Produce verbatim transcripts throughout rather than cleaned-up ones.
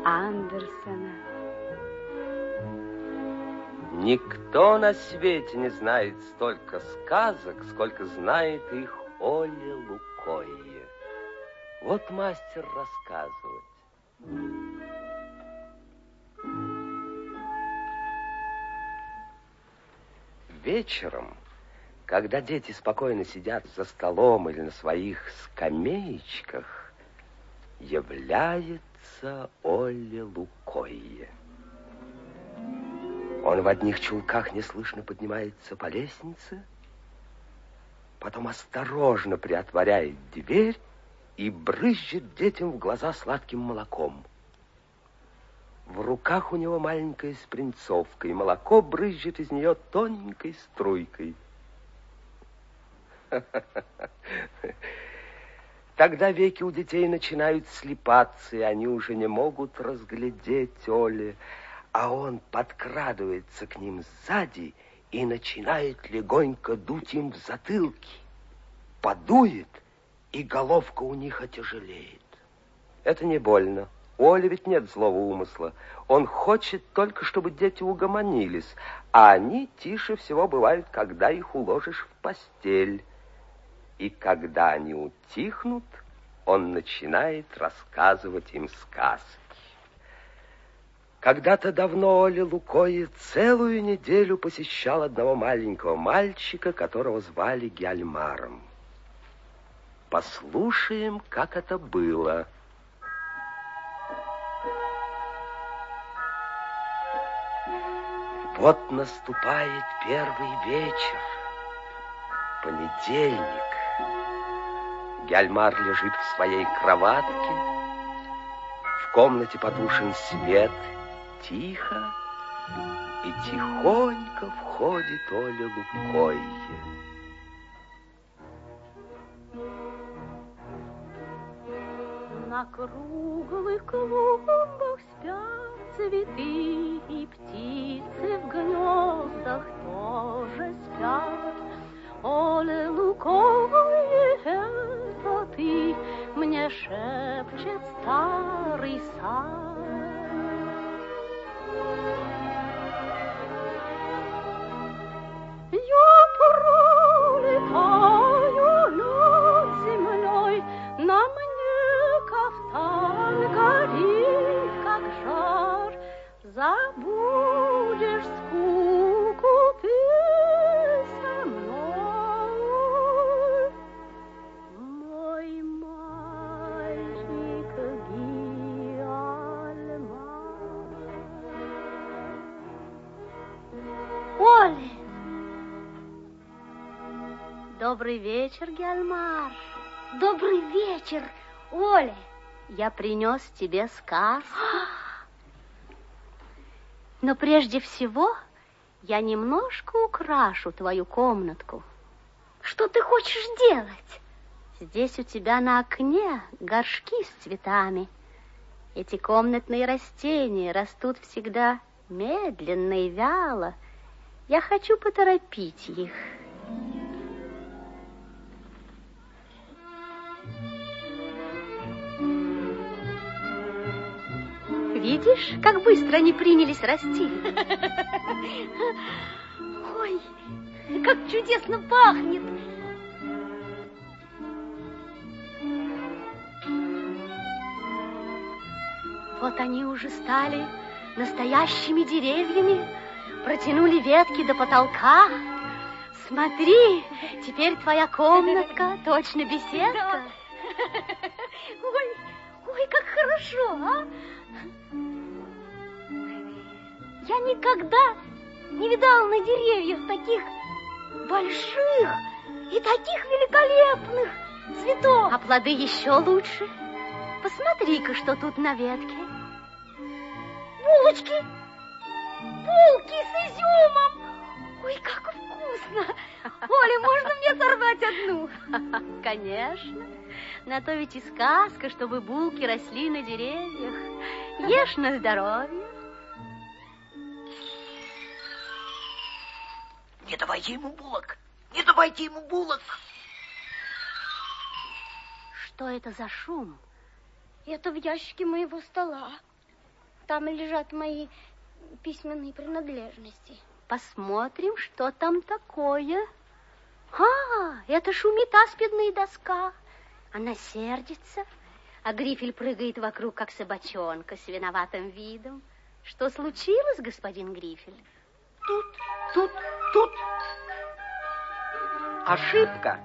Андерсена. Никто на свете не знает столько сказок, сколько знает их Оля Лукойе. Вот мастер рассказывать. Вечером, когда дети спокойно сидят за столом или на своих скамеечках, является Оля Лукойе. Он в одних чулках неслышно поднимается по лестнице, потом осторожно приотворяет дверь и брызжет детям в глаза сладким молоком. В руках у него маленькая спринцовка, и молоко брызжет из нее тоненькой струйкой. Тогда веки у детей начинают слипаться, и они уже не могут разглядеть Оли, а он подкрадывается к ним сзади и начинает легонько дуть им в затылки. Подует, и головка у них отяжелеет. Это не больно. У Оли ведь нет злого умысла. Он хочет только, чтобы дети угомонились, а они тише всего бывают, когда их уложишь в постель. И когда они утихнут, он начинает рассказывать им сказки. Когда-то давно Оля Лукойе целую неделю посещал одного маленького мальчика, которого звали Гяльмаром. Послушаем, как это было. Вот наступает первый вечер, понедельник. Гяльмар лежит в своей кроватке, в комнате потушен свет, тихо, и тихонько входит Оля Лукойе. На круглых клумбах спят цветы, и птицы в гнездах тоже спят. Оля Лукойе, это ты, мне шепчет старый сад. Я пролетаю над землей, на мне кафтан горит, как жар. Забудешь скуку ты со мной, мой мальчик Гяльмар. Оля! Добрый вечер, Гяльмар. Добрый вечер, Оля. Я принес тебе сказку. Но прежде всего я немножко украшу твою комнатку. Что ты хочешь делать? Здесь у тебя на окне горшки с цветами. Эти комнатные растения растут всегда медленно и вяло. Я хочу поторопить их. Видишь, как быстро они принялись расти? Ой, как чудесно пахнет! Вот они уже стали настоящими деревьями, протянули ветки до потолка. Смотри, теперь твоя комнатка точно беседка. Ой, ой, как хорошо, а? Я никогда не видала на деревьях таких больших и таких великолепных цветов. А плоды еще лучше. Посмотри-ка, что тут на ветке. Булочки, булки с изюмом. Ой, как вкусно. Оля, можно мне сорвать одну? Конечно. На то ведь и сказка, чтобы булки росли на деревьях. Ешь на здоровье. Не давайте ему булок! Не давайте ему булок! Что это за шум? Это в ящике моего стола. там лежат мои письменные принадлежности. Посмотрим, что там такое. А, это шумит аспидная доска. Она сердится, а Грифель прыгает вокруг, как собачонка, с виноватым видом. Что случилось, господин Грифель? Тут, тут, тут. Ошибка.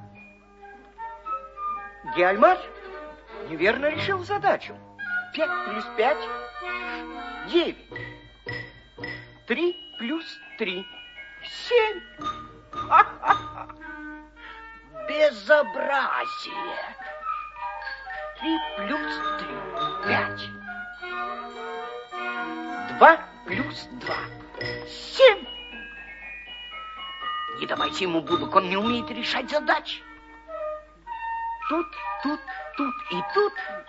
Гельмар неверно решил задачу. Пять плюс пять – девять. Три плюс три – семь. Ха-ха-ха. Безобразие. Три плюс три – пять. Два плюс два – семь. Не давайте ему булок, он не умеет решать задачи. Тут, тут, тут и тут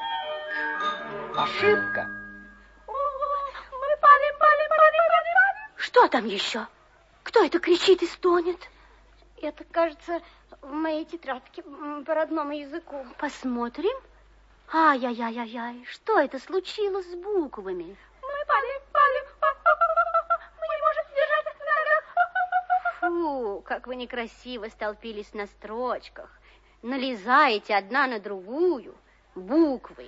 ошибка. Мы пали, пали, пали, пали, пали. Что там еще? Кто это кричит и стонет? Это, кажется, в моей тетрадке по родному языку. Посмотрим. Ай-яй-яй-яй, что это случилось с буквами? Мы пали, пали, мы не можем держать их на ногах. Фу, как вы некрасиво столпились на строчках. Налезаете одна на другую буквы.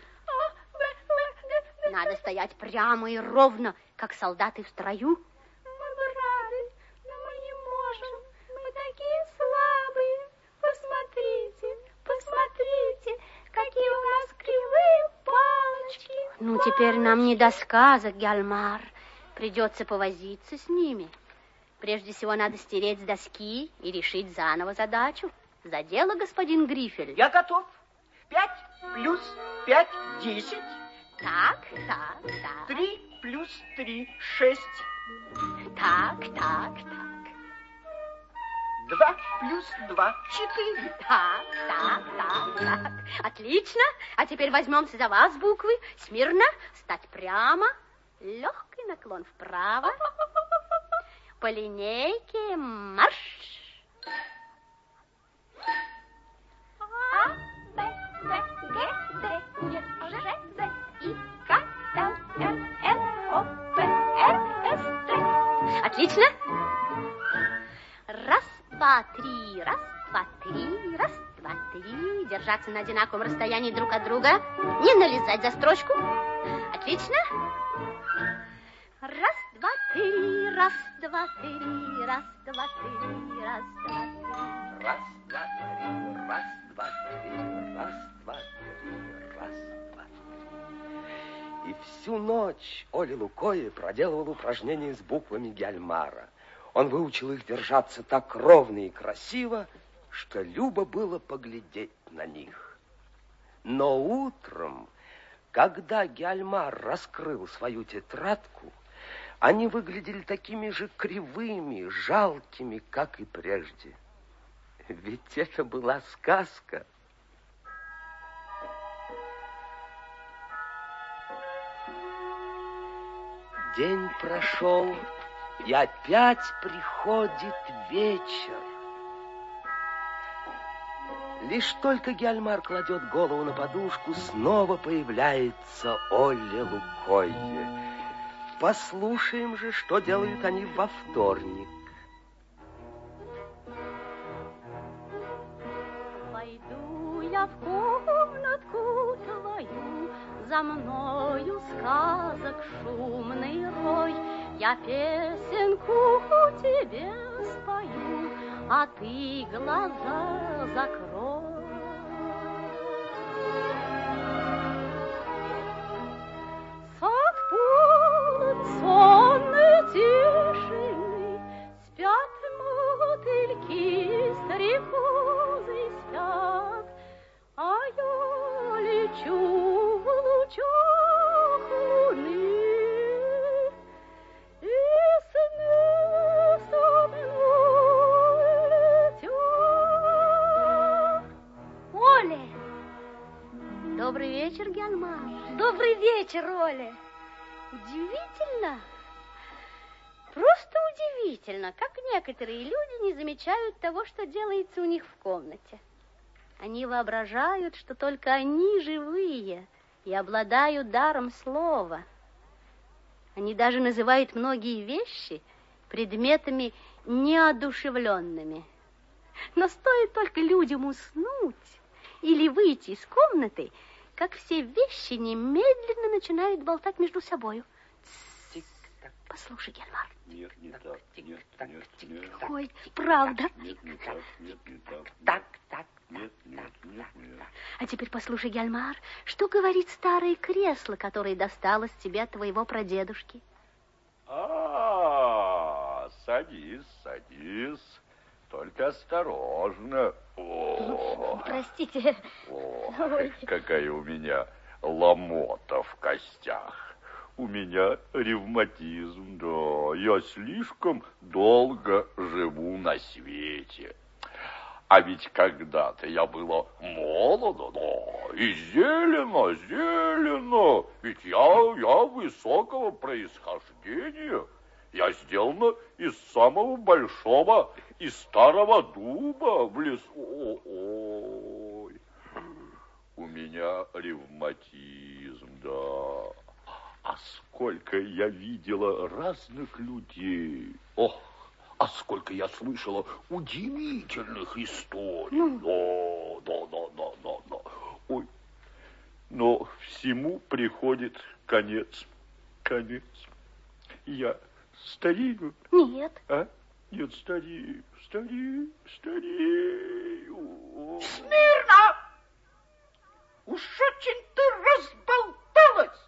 Надо стоять прямо и ровно, как солдаты в строю. Мы бы рады, но мы не можем. Мы такие слабые. Посмотрите, посмотрите, какие у нас кривые палочки. Ну, теперь нам не до сказок, Гельмар. Придется повозиться с ними. Прежде всего надо стереть с доски и решить заново задачу. За дело, господин Грифель. Я готов. Пять плюс пять – десять. Так, так, так. Три плюс три – шесть. Так, так, так. Два плюс два – четыре. Так, так, так, так. Отлично. А теперь возьмемся за вас буквы. Смирно, стать прямо. Легкий наклон вправо. По линейке марш. А, Б, В, Г, Д, Е, Ж, З, И, К, Л, Р, Н, О, П, Р, С, Т. Отлично. Раз, два, три, раз, два, три, раз, два, три. Держаться на одинаковом расстоянии друг от друга. Не налезать за строчку. Отлично. Раз, два, три, раз, два, три, раз, два, три, раз, два, три. Раз, два, три, раз, два, три, раз, два, три, раз, два, три. И всю ночь Оля Лукоя проделывал упражнения с буквами Гельмара. Он выучил их держаться так ровно и красиво, что любо было поглядеть на них. Но утром, когда Гельмар раскрыл свою тетрадку, они выглядели такими же кривыми, жалкими, как и прежде. Ведь это была сказка. День прошел, и опять приходит вечер. Лишь только Гельмар кладет голову на подушку, снова появляется Оля Лукойе. Послушаем же, что делают они во вторник. Войду я в комнатку твою, за мною сказок шумный рой. Я песенку тебе спою, а ты глаза закрой. Сад полон сонной тишины, спят мотыльки, стрекозы спят, а я лечу в лучах луны, и сны со мной летят. Оля! Добрый вечер, Гельмар. Добрый вечер, Оля. Удивительно, просто удивительно, как некоторые люди не замечают того, что делается у них в комнате. Они воображают, что только они живые и обладают даром слова. Они даже называют многие вещи предметами неодушевленными. Но стоит только людям уснуть или выйти из комнаты, как все вещи немедленно начинают болтать между собою. Послушай, Гельмар. Нет, не так. Нет, нет, нет. Ой, правда. Нет, не так. Нет, не так. Так, так. Нет, нет, нет, нет. А теперь послушай, Гельмар, что говорит старое кресло, которое досталось тебе от твоего прадедушки? А, садись, садись. Только осторожно. О, Простите. о, Ой. какая у меня ломота в костях. У меня ревматизм, да. Я слишком долго живу на свете. А ведь когда-то я была молода, да, и зелено, зелено. Ведь я, я высокого происхождения. Я сделана из самого большого и старого дуба в лесу. Ой, у меня ревматизм, да. А сколько я видела разных людей. Ох, а сколько я слышала удивительных историй. Ну? Да, да, да, да, да, да. Ой, но всему приходит конец. Конец. Я старею. Нет. А? Нет, старею, старею, старею. Смирно! Уж очень ты разболталась.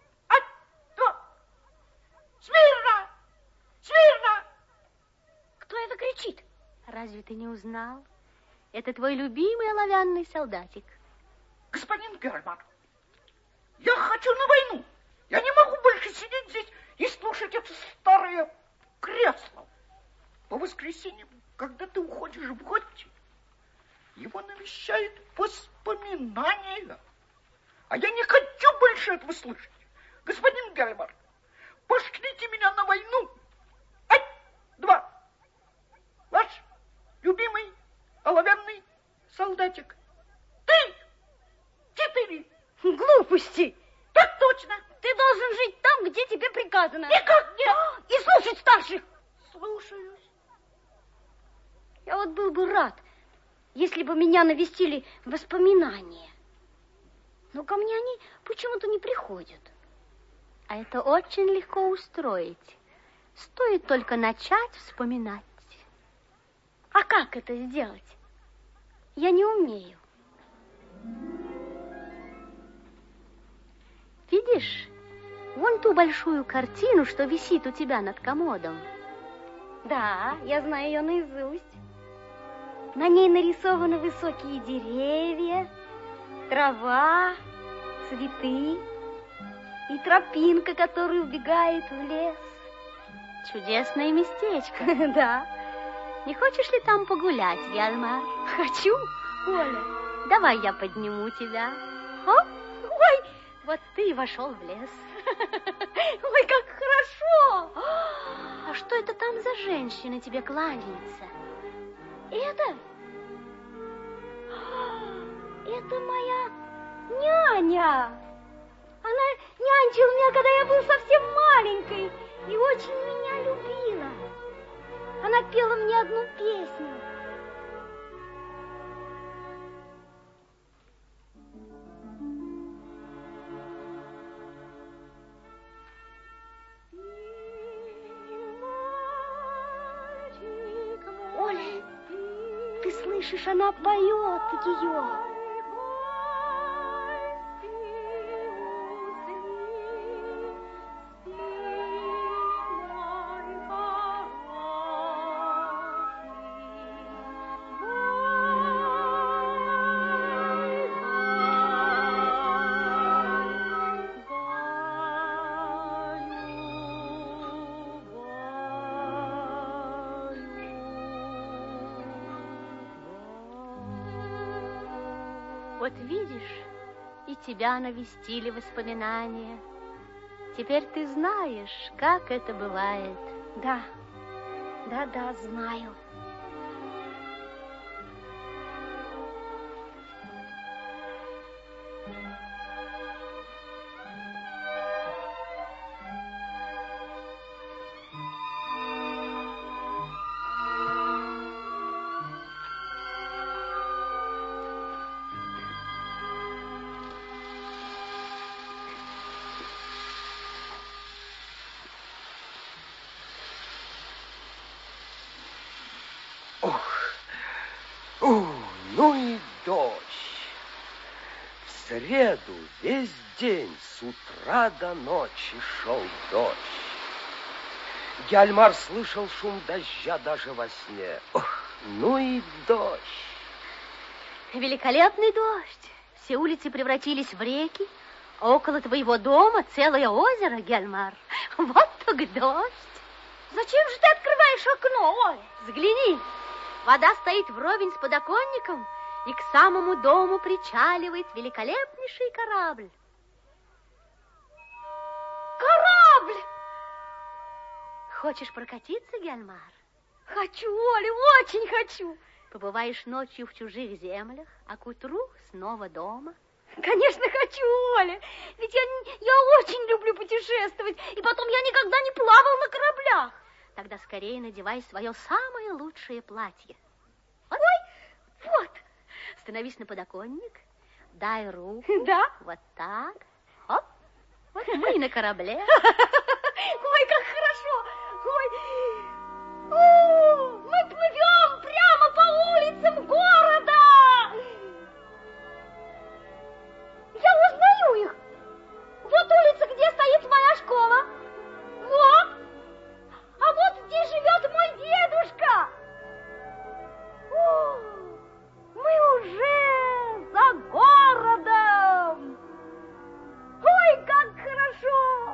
Смирно! Смирно! Кто это кричит? Разве ты не узнал? Это твой любимый оловянный солдатик. Господин Герман, я хочу на войну. Я не могу больше сидеть здесь и слушать это старое кресло. По воскресеньям, когда ты уходишь в гости, его навещает воспоминания. А я не хочу больше этого слышать. Господин Герман, пошлите меня на войну. Ать, два. Ваш любимый оловянный солдатик. Ты, четыре. Глупости. Так точно. Ты должен жить там, где тебе приказано. Никак нет. И слушать старших. Слушаюсь. Я вот был бы рад, если бы меня навестили воспоминания. Но ко мне они почему-то не приходят. А это очень легко устроить. Стоит только начать вспоминать. А как это сделать? Я не умею. Видишь, вон ту большую картину, что висит у тебя над комодом. Да, я знаю ее наизусть. На ней нарисованы высокие деревья, трава, цветы и тропинка, которая убегает в лес. Чудесное местечко. Да. Не хочешь ли там погулять, Гельмар? Хочу, Оля. Давай я подниму тебя. О, ой, вот ты и вошел в лес. Ой, как хорошо! А что это там за женщина тебе кланяется? Это? Это моя няня. Она нянчила меня, когда я был совсем маленькой, и очень меня любила. Она пела мне одну песню. Оля, ты слышишь, она поет ее. Вот видишь, и тебя навестили воспоминания. Теперь ты знаешь, как это бывает. Да, да-да, знаю. среду весь день с утра до ночи шел дождь. Гяльмар слышал шум дождя даже во сне. Ох, ну и дождь. Великолепный дождь. Все улицы превратились в реки, а около твоего дома целое озеро, Гяльмар. Вот так дождь. Зачем же ты открываешь окно, Оля? Взгляни, вода стоит вровень с подоконником, и к самому дому причаливает великолепнейший корабль. Корабль! Хочешь прокатиться, Гяльмар? Хочу, Оля, очень хочу. Побываешь ночью в чужих землях, а к утру снова дома. Конечно, хочу, Оля. Ведь я, я очень люблю путешествовать, и потом я никогда не плавал на кораблях. Тогда скорее надевай свое самое лучшее платье. Вот. Ой, вот. Становись на подоконник, дай руку. Да? Вот так. Хоп. Вот мы на корабле. Ой, как хорошо. Ой. О, мы плывем прямо по улицам города. Я узнаю их. Вот улица, где стоит моя школа. Вот. А вот здесь живет мой дедушка. О, мы уже за городом. Ой, как хорошо.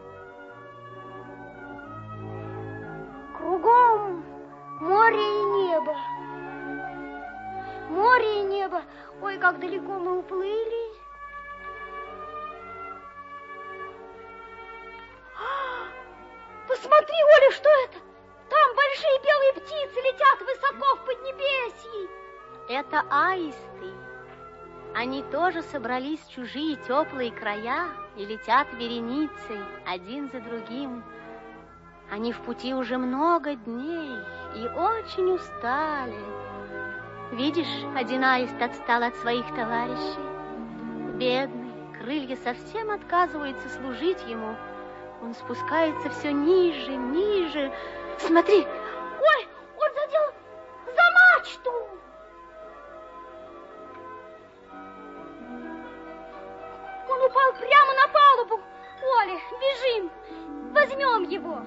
Кругом море и небо. Море и небо. Ой, как далеко мы уплыли. Посмотри, Оля, что это? Там большие белые птицы летят высоко в Поднебесье. Это аисты. Они тоже собрались в чужие теплые края и летят вереницей один за другим. Они в пути уже много дней и очень устали. Видишь, один аист отстал от своих товарищей. Бедный, крылья совсем отказываются служить ему. Он спускается все ниже, ниже. Смотри! Ой, он задел за мачту! Он упал прямо на палубу. Оля, бежим! Возьмем его!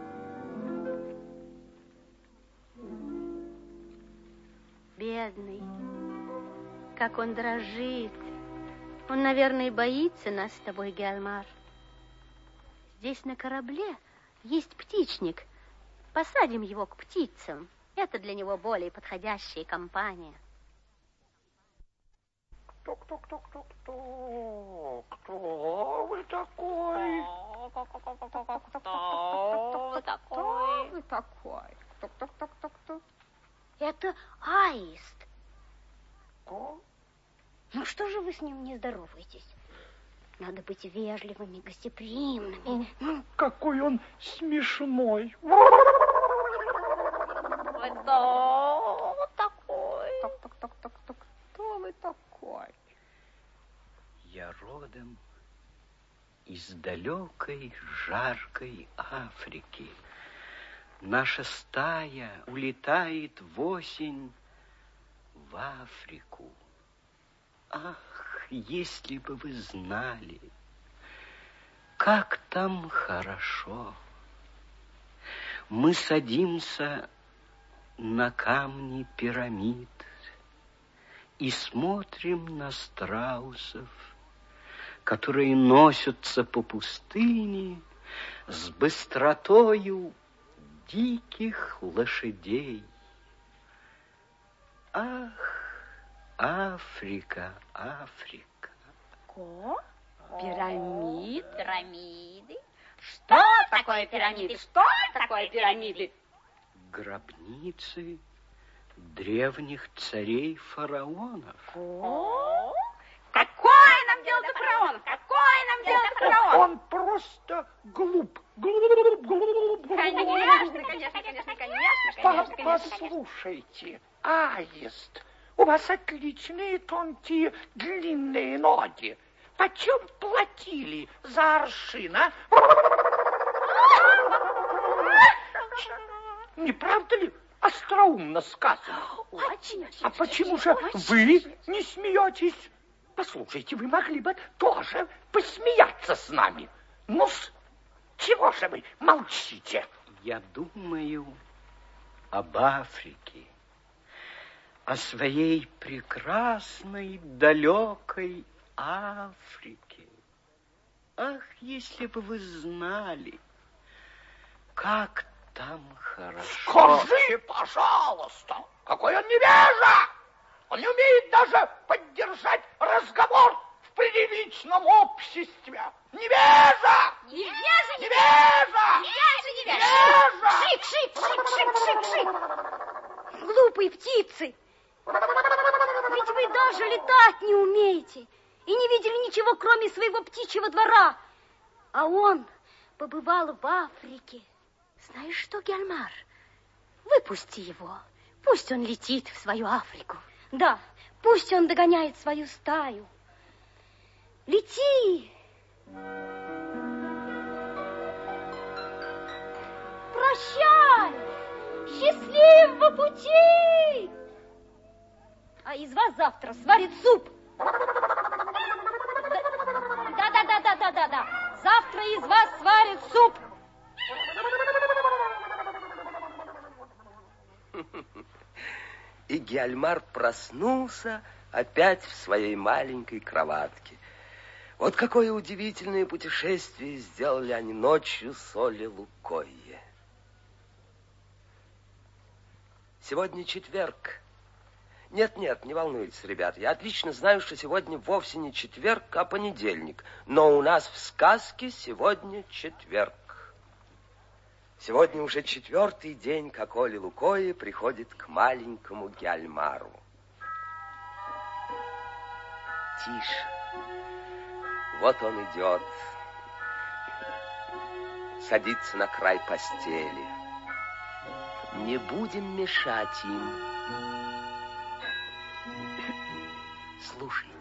Бедный, как он дрожит. Он, наверное, боится нас с тобой, Гяльмар. Здесь на корабле есть птичник. Посадим его к птицам. Это для него более подходящая компания. Кто-кто-кто-кто-кто? Кто вы такой? Кто вы такой? Кто вы такой? Кто-кто-кто-кто-кто? Это аист. Кто? Ну что же вы с ним не здороваетесь? Надо быть вежливыми, гостеприимными. Какой он смешной. Кто вы такой? Кто вы такой? Я родом из далекой жаркой Африки. Наша стая улетает в осень в Африку. Ах, если бы вы знали, как там хорошо. Мы садимся на камни пирамид и смотрим на страусов, которые носятся по пустыне с быстротою диких лошадей. Ах, Африка, Африка. Ко? Пирамид? Пирамиды? Что такое пирамиды? Что такое пирамиды? Гробницы древних царей-фараонов. О, какое нам дело до фараонов? Какое нам дело до фараонов? Он просто глуп. Глуп, глуп, глуп. Конечно, конечно, конечно, конечно, конечно, конечно. Послушайте, аист, у вас отличные тонкие длинные ноги. Почем платили за аршин, а? Не правда ли? Остроумно сказано. Очень, А почему же вы не смеетесь? Послушайте, вы могли бы тоже посмеяться с нами. Ну-с, чего же вы молчите? Я думаю об Африке, о своей прекрасной, далекой Африке. Ах, если бы вы знали, как там хорошо. Скажи, пожалуйста, какой он невежа! Он не умеет даже поддержать разговор в приличном обществе. Невежа! Невежа! Невежа! Невежа! Невежа! Шик, шик, шик, шик, шик, шик! Глупые птицы! Ведь вы даже летать не умеете и не видели ничего, кроме своего птичьего двора. А он побывал в Африке. Знаешь что, Гельмар, выпусти его. Пусть он летит в свою Африку. Да, пусть он догоняет свою стаю. Лети! Прощай! Счастливого пути! А из вас завтра сварит суп. Да-да-да-да-да-да. Завтра из вас сварит суп. И Гельмар проснулся опять в своей маленькой кроватке. Вот какое удивительное путешествие сделали они ночью с Оле Лукойе. Сегодня четверг. Нет-нет, не волнуйтесь, ребята. Я отлично знаю, что сегодня вовсе не четверг, а понедельник. Но у нас в сказке сегодня четверг. Сегодня уже четвертый день, как Оля Лукойе приходит к маленькому Гельмару. Тише. Вот он идет. Садится на край постели. Не будем мешать им. Слушайте.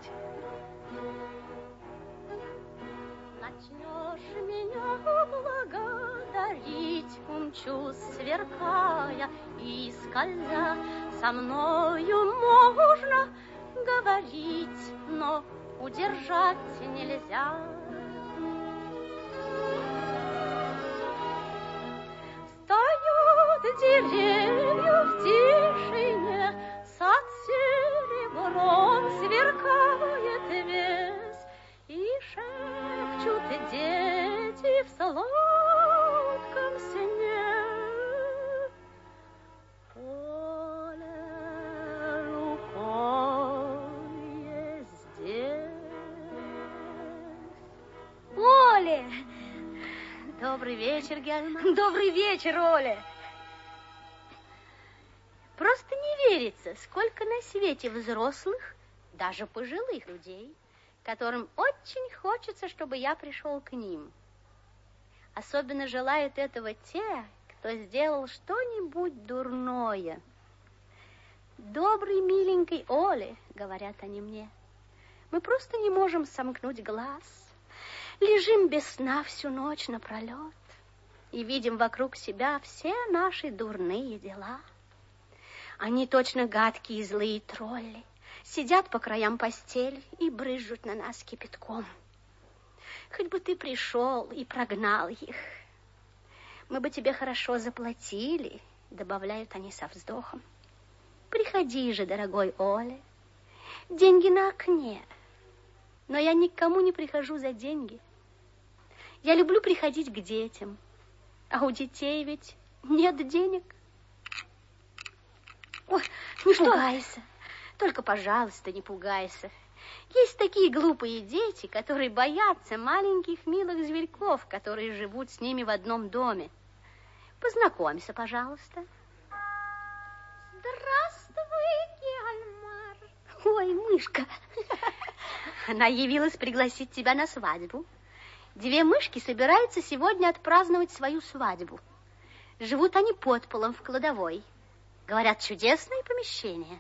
Начнешь меня благодарить, умчусь, сверкая и скользя. Со мною можно говорить, но удержать нельзя. Стоят деревья в тишине, сад серебром сверкает весь, и шепчут дети в сладком сне. Поле рукой здесь. Оля! Добрый вечер, Гельмар. Добрый вечер, Оля. Просто не верится, сколько на свете взрослых, даже пожилых людей, которым очень хочется, чтобы я пришел к ним. Особенно желают этого те, кто сделал что-нибудь дурное. Добрый, миленький Оле, говорят они мне, мы просто не можем сомкнуть глаз. Лежим без сна всю ночь напролет и видим вокруг себя все наши дурные дела. Они точно гадкие злые тролли, сидят по краям постели и брызжут на нас кипятком. Хоть бы ты пришел и прогнал их. Мы бы тебе хорошо заплатили, добавляют они со вздохом. Приходи же, дорогой Оле, деньги на окне. Но я никому не прихожу за деньги. Я люблю приходить к детям, а у детей ведь нет денег. Ой, не Что? Пугайся, только, пожалуйста, не пугайся. Есть такие глупые дети, которые боятся маленьких милых зверьков, которые живут с ними в одном доме. Познакомься, пожалуйста. Здравствуй, Гельмар. Ой, мышка. Она явилась пригласить тебя на свадьбу. Две мышки собираются сегодня отпраздновать свою свадьбу. Живут они под полом в кладовой. Говорят, чудесное помещение.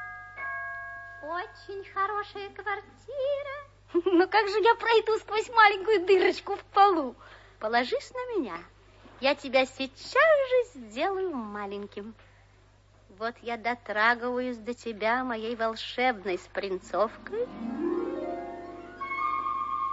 Очень хорошая квартира. Но как же я пройду сквозь маленькую дырочку в полу? Положись на меня. Я тебя сейчас же сделаю маленьким. Вот я дотрагиваюсь до тебя моей волшебной спринцовкой.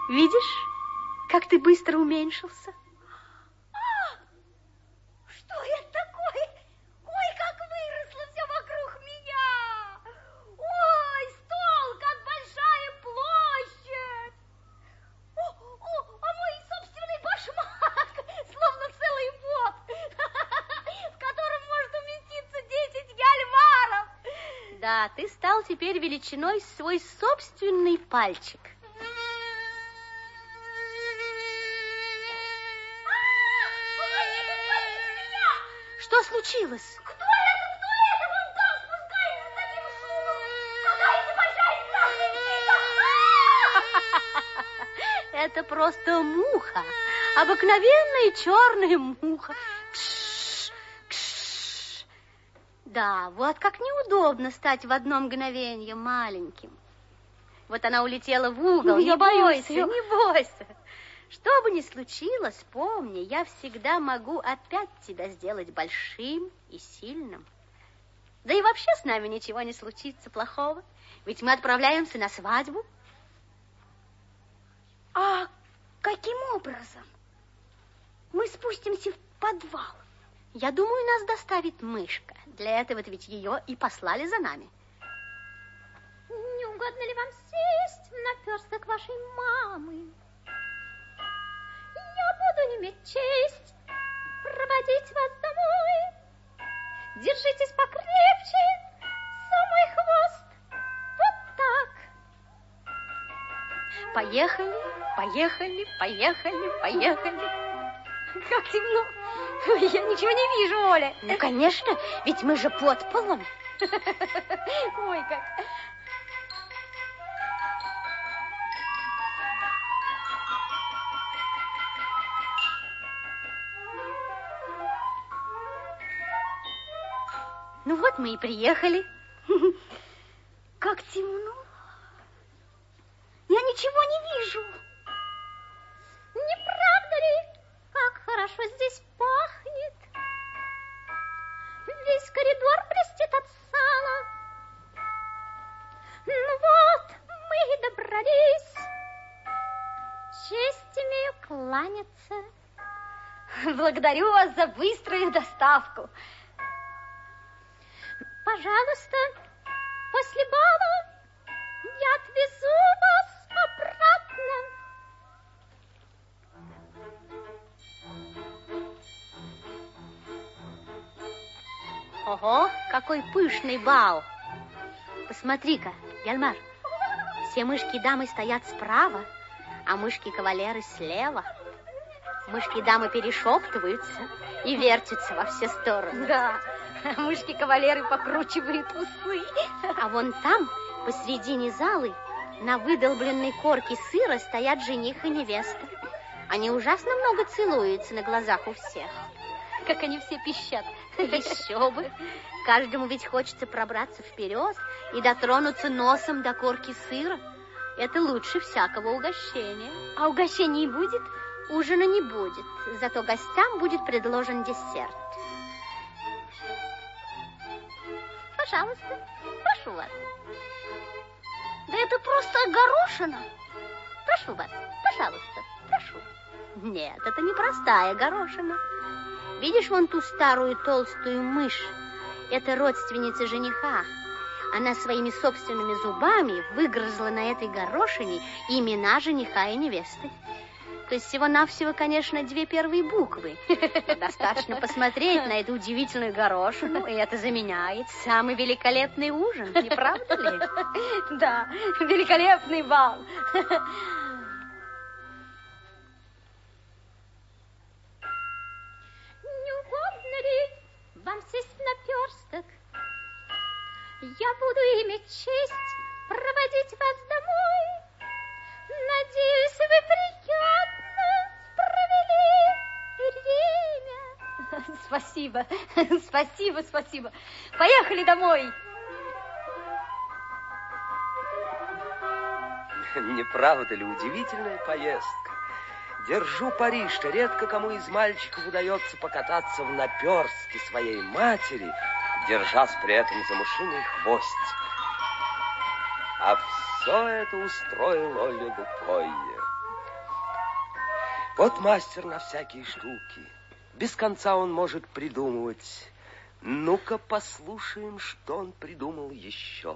Видишь, как ты быстро уменьшился? А, что это такое? Ой, как выросло все вокруг меня! Ой, стол, как большая площадь! О, о, а мой собственный башмак, словно целый бот, в котором может уместиться десять гальваров. Да, ты стал теперь величиной свой собственный пальчик. Что случилось? Кто это? Кто это? Вон там спускается с таким шумом. Какая-то большая птица. Это просто муха. Обыкновенная черная муха. Кш, кш. Да, вот как неудобно стать в одно мгновенье маленьким. Вот она улетела в угол. Я не боюсь бойся, ее. не бойся. Что бы ни случилось, помни, я всегда могу опять тебя сделать большим и сильным. Да и вообще с нами ничего не случится плохого, ведь мы отправляемся на свадьбу. А каким образом? Мы спустимся в подвал. Я думаю, нас доставит мышка. Для этого ведь ее и послали за нами. Не угодно ли вам сесть на наперсток вашей мамы? Я буду иметь честь проводить вас домой. Держитесь покрепче за мой хвост. Вот так. Поехали, поехали, поехали, поехали. Как темно. Я ничего не вижу, Оля. Ну, конечно, ведь мы же под полом. Ой, как... Ну вот мы и приехали. Как темно. Я ничего не вижу. Не правда ли, как хорошо здесь пахнет? Весь коридор блестит от сала. Ну вот, мы и добрались. Честь имею кланяться. Благодарю вас за быструю доставку. Пожалуйста, после бала я отвезу вас обратно. Ого, какой пышный бал. Посмотри-ка, Ялмар, все мышки-дамы стоят справа, а мышки-кавалеры слева. Мышки-дамы перешептываются и вертятся во все стороны. Да, мышки-кавалеры покручивают усы. А вон там, посредине залы, на выдолбленной корке сыра стоят жених и невеста. Они ужасно много целуются на глазах у всех. Как они все пищат. Еще бы. Каждому ведь хочется пробраться вперед и дотронуться носом до корки сыра. Это лучше всякого угощения. А угощений будет? Ужина не будет, зато гостям будет предложен десерт. Пожалуйста, прошу вас. Да это просто горошина. Прошу вас, пожалуйста, прошу. Нет, это не простая горошина. Видишь вон ту старую толстую мышь? Это родственница жениха. Она своими собственными зубами выгрызла на этой горошине имена жениха и невесты. То есть всего-навсего, конечно, две первые буквы. Достаточно посмотреть на эту удивительную горошину, и это заменяет самый великолепный ужин, не правда ли? Да, великолепный бал. Не угодно ли вам сесть на персток? Я буду иметь честь проводить вас домой. Надеюсь, вы приятно провели время. Спасибо, спасибо, спасибо. Поехали домой. Не правда ли удивительная поездка? Держу пари, что редко кому из мальчиков удается покататься в наперстке своей матери, держась при этом за мышиный хвостик. А все это устроил Оля Лукойе. Вот мастер на всякие штуки. Без конца он может придумывать. Ну-ка послушаем, что он придумал еще.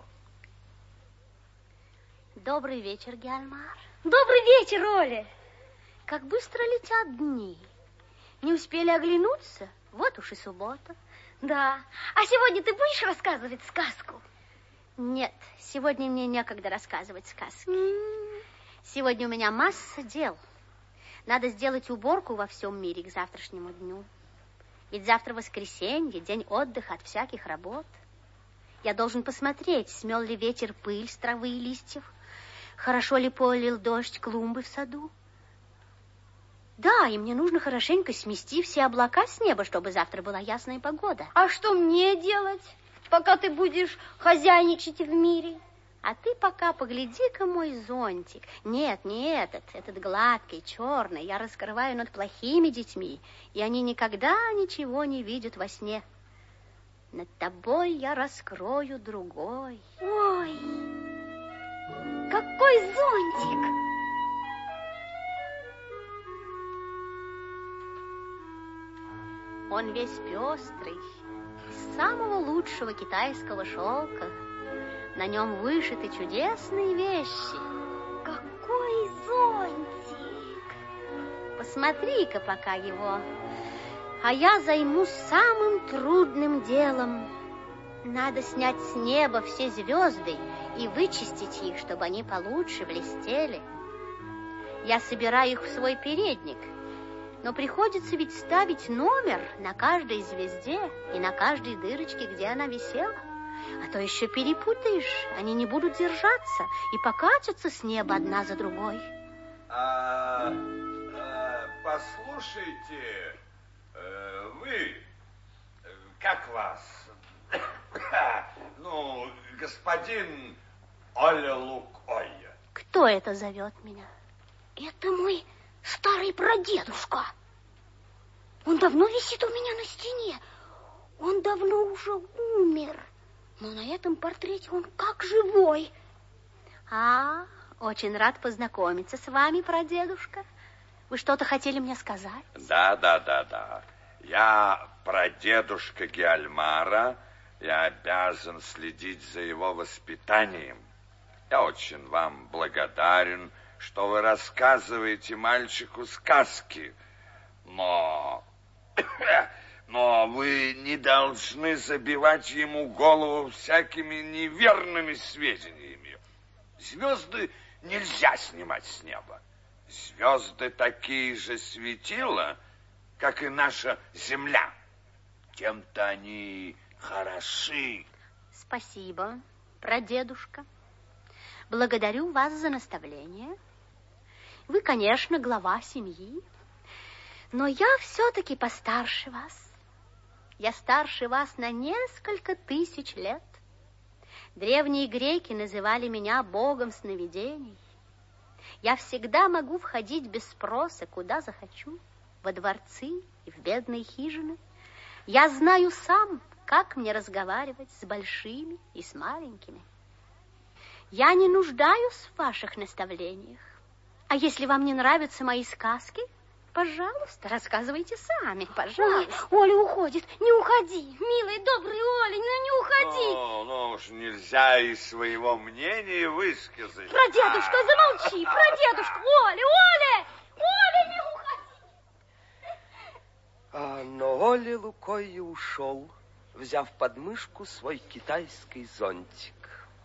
Добрый вечер, Геальмар. Добрый вечер, Оля. Как быстро летят дни. Не успели оглянуться? Вот уж и суббота. Да. А сегодня ты будешь рассказывать сказку? Нет, сегодня мне некогда рассказывать сказки. Mm. Сегодня у меня масса дел. Надо сделать уборку во всем мире к завтрашнему дню. Ведь завтра воскресенье, день отдыха от всяких работ. Я должен посмотреть, смел ли ветер пыль с травы и листьев, хорошо ли полил дождь клумбы в саду. Да, и мне нужно хорошенько смести все облака с неба, чтобы завтра была ясная погода. А что мне делать, пока ты будешь хозяйничать в мире? А ты пока погляди-ка мой зонтик. Нет, не этот, этот гладкий, черный. Я раскрываю над плохими детьми, и они никогда ничего не видят во сне. Над тобой я раскрою другой. Ой, какой зонтик! Он весь пестрый, из самого лучшего китайского шелка. На нем вышиты чудесные вещи. Какой зонтик! Посмотри-ка пока его. А я займусь самым трудным делом. Надо снять с неба все звезды и вычистить их, чтобы они получше блестели. Я собираю их в свой передник, но приходится ведь ставить номер на каждой звезде и на каждой дырочке, где она висела. А то еще перепутаешь, они не будут держаться и покатятся с неба одна за другой. А, а, послушайте, э, вы, как вас? Ну, господин Оля Лукойя. Кто это зовет меня? Это мой старый прадедушка. Он давно висит у меня на стене. Он давно уже умер. Но на этом портрете он как живой. А, очень рад познакомиться с вами, прадедушка. Вы что-то хотели мне сказать? Да, да, да, да. Я прадедушка Геальмара. Я обязан следить за его воспитанием. Я очень вам благодарен, что вы рассказываете мальчику сказки. Но... Но вы не должны забивать ему голову всякими неверными сведениями. Звезды нельзя снимать с неба. Звезды такие же светила, как и наша Земля. Тем-то они хороши. Спасибо, прадедушка. Благодарю вас за наставление. Вы, конечно, глава семьи, но я все-таки постарше вас. Я старше вас на несколько тысяч лет. Древние греки называли меня богом сновидений. Я всегда могу входить без спроса, куда захочу, во дворцы и в бедные хижины. Я знаю сам, как мне разговаривать с большими и с маленькими. Я не нуждаюсь в ваших наставлениях. А если вам не нравятся мои сказки, пожалуйста, рассказывайте сами, пожалуйста. Ой, Оля уходит, не уходи, милый, добрый Оля, ну не уходи. Ну, ну уж нельзя и своего мнения высказать. Прадедушка, А. замолчи, прадедушка, Оля, Оля, Оля, не уходи. А, но Оля Лукойя ушел, взяв под мышку свой китайский зонтик.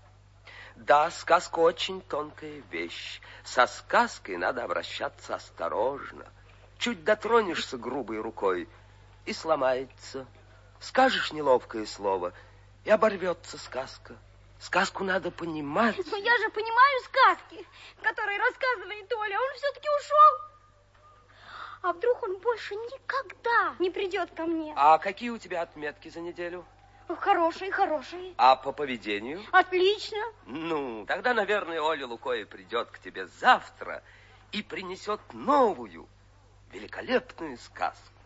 Да, сказка очень тонкая вещь. Со сказкой надо обращаться осторожно. Чуть дотронешься грубой рукой, и сломается. Скажешь неловкое слово, и оборвется сказка. Сказку надо понимать. Но я же понимаю сказки, которые рассказывает Оля. Он все-таки ушел. А вдруг он больше никогда не придет ко мне? А какие у тебя отметки за неделю? Хорошие, хорошие. А по поведению? Отлично. Ну, тогда, наверное, Оля Лукойя придет к тебе завтра и принесет новую, великолепную сказку.